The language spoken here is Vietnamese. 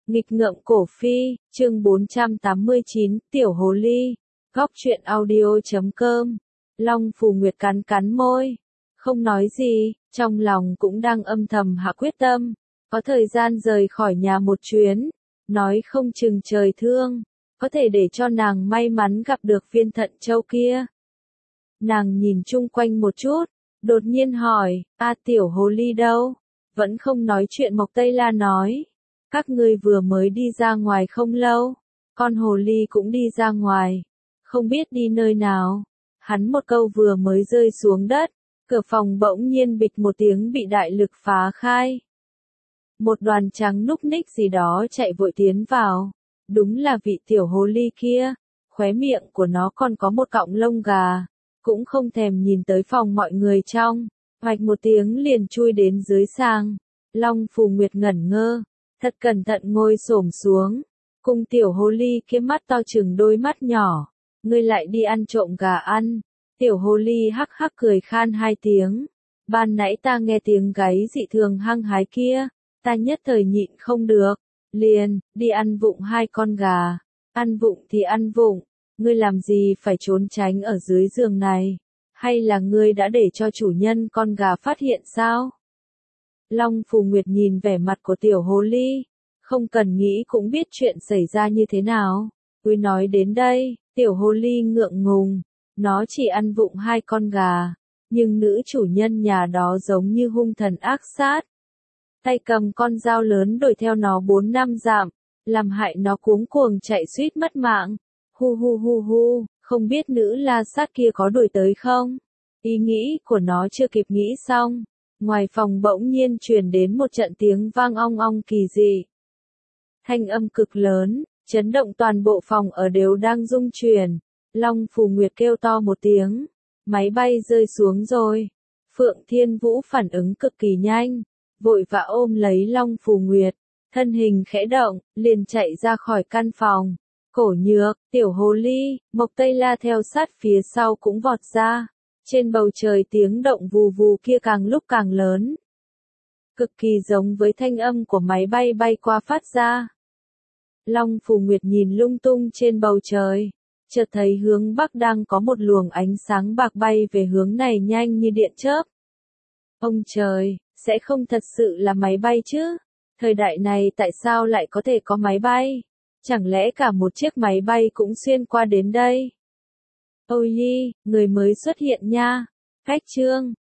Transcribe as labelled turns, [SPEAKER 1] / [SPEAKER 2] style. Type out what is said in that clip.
[SPEAKER 1] Nghịch ngợm cổ phi, chương 489, Tiểu Hồ Ly, góc truyện audio.com. Long Phù Nguyệt cắn cắn môi, không nói gì, trong lòng cũng đang âm thầm hạ quyết tâm, có thời gian rời khỏi nhà một chuyến, nói không chừng trời thương, có thể để cho nàng may mắn gặp được viên thận châu kia. Nàng nhìn chung quanh một chút, đột nhiên hỏi, Tiểu Hồ Ly đâu? Vẫn không nói chuyện. Mộc Tây La nói, các ngươi vừa mới đi ra ngoài không lâu, con hồ ly cũng đi ra ngoài, không biết đi nơi nào. Hắn một câu vừa mới rơi xuống đất, cửa phòng bỗng nhiên bịch một tiếng bị đại lực phá khai. Một đoàn trắng núc ních gì đó chạy vội tiến vào, đúng là vị tiểu hồ ly kia, khóe miệng của nó còn có một cọng lông gà, cũng không thèm nhìn tới phòng mọi người trong, hoạch một tiếng liền chui đến dưới sàng. Long Phù Nguyệt ngẩn ngơ, thật cẩn thận ngồi xổm xuống, cùng tiểu hồ ly kia mắt to chừng đôi mắt nhỏ, ngươi lại đi ăn trộm gà ăn. Tiểu hồ ly hắc hắc cười khan hai tiếng, ban nãy ta nghe tiếng gáy dị thường hăng hái kia, ta nhất thời nhịn không được, liền, đi ăn vụng hai con gà, ăn vụng thì ăn vụng, ngươi làm gì phải trốn tránh ở dưới giường này, hay là ngươi đã để cho chủ nhân con gà phát hiện sao? Long Phù Nguyệt nhìn vẻ mặt của tiểu hồ ly, không cần nghĩ cũng biết chuyện xảy ra như thế nào. Tôi nói đến đây, tiểu hồ ly ngượng ngùng, nó chỉ ăn vụng hai con gà, nhưng nữ chủ nhân nhà đó giống như hung thần ác sát. Tay cầm con dao lớn đuổi theo nó 4-5 dặm, làm hại nó cuống cuồng chạy suýt mất mạng. Hu hu hu hu, không biết nữ la sát kia có đuổi tới không? Ý nghĩ của nó chưa kịp nghĩ xong, ngoài phòng bỗng nhiên truyền đến một trận tiếng vang ong ong kỳ dị. Thanh âm cực lớn, chấn động toàn bộ phòng ở đều đang rung chuyển. Long Phù Nguyệt kêu to một tiếng, máy bay rơi xuống rồi. Phượng Thiên Vũ phản ứng cực kỳ nhanh, vội vã ôm lấy Long Phù Nguyệt, thân hình khẽ động, liền chạy ra khỏi căn phòng. Cổ Nhược, tiểu hồ ly, Mộc Tây La theo sát phía sau cũng vọt ra. Trên bầu trời tiếng động vù vù kia càng lúc càng lớn, cực kỳ giống với thanh âm của máy bay bay qua phát ra. Long Phù Nguyệt nhìn lung tung trên bầu trời, chợt thấy hướng bắc đang có một luồng ánh sáng bạc bay về hướng này nhanh như điện chớp. Ông trời, sẽ không thật sự là máy bay chứ? Thời đại này tại sao lại có thể có máy bay? Chẳng lẽ cả một chiếc máy bay cũng xuyên qua đến đây? Ôi nhi, người mới xuất hiện nha. Khách trương,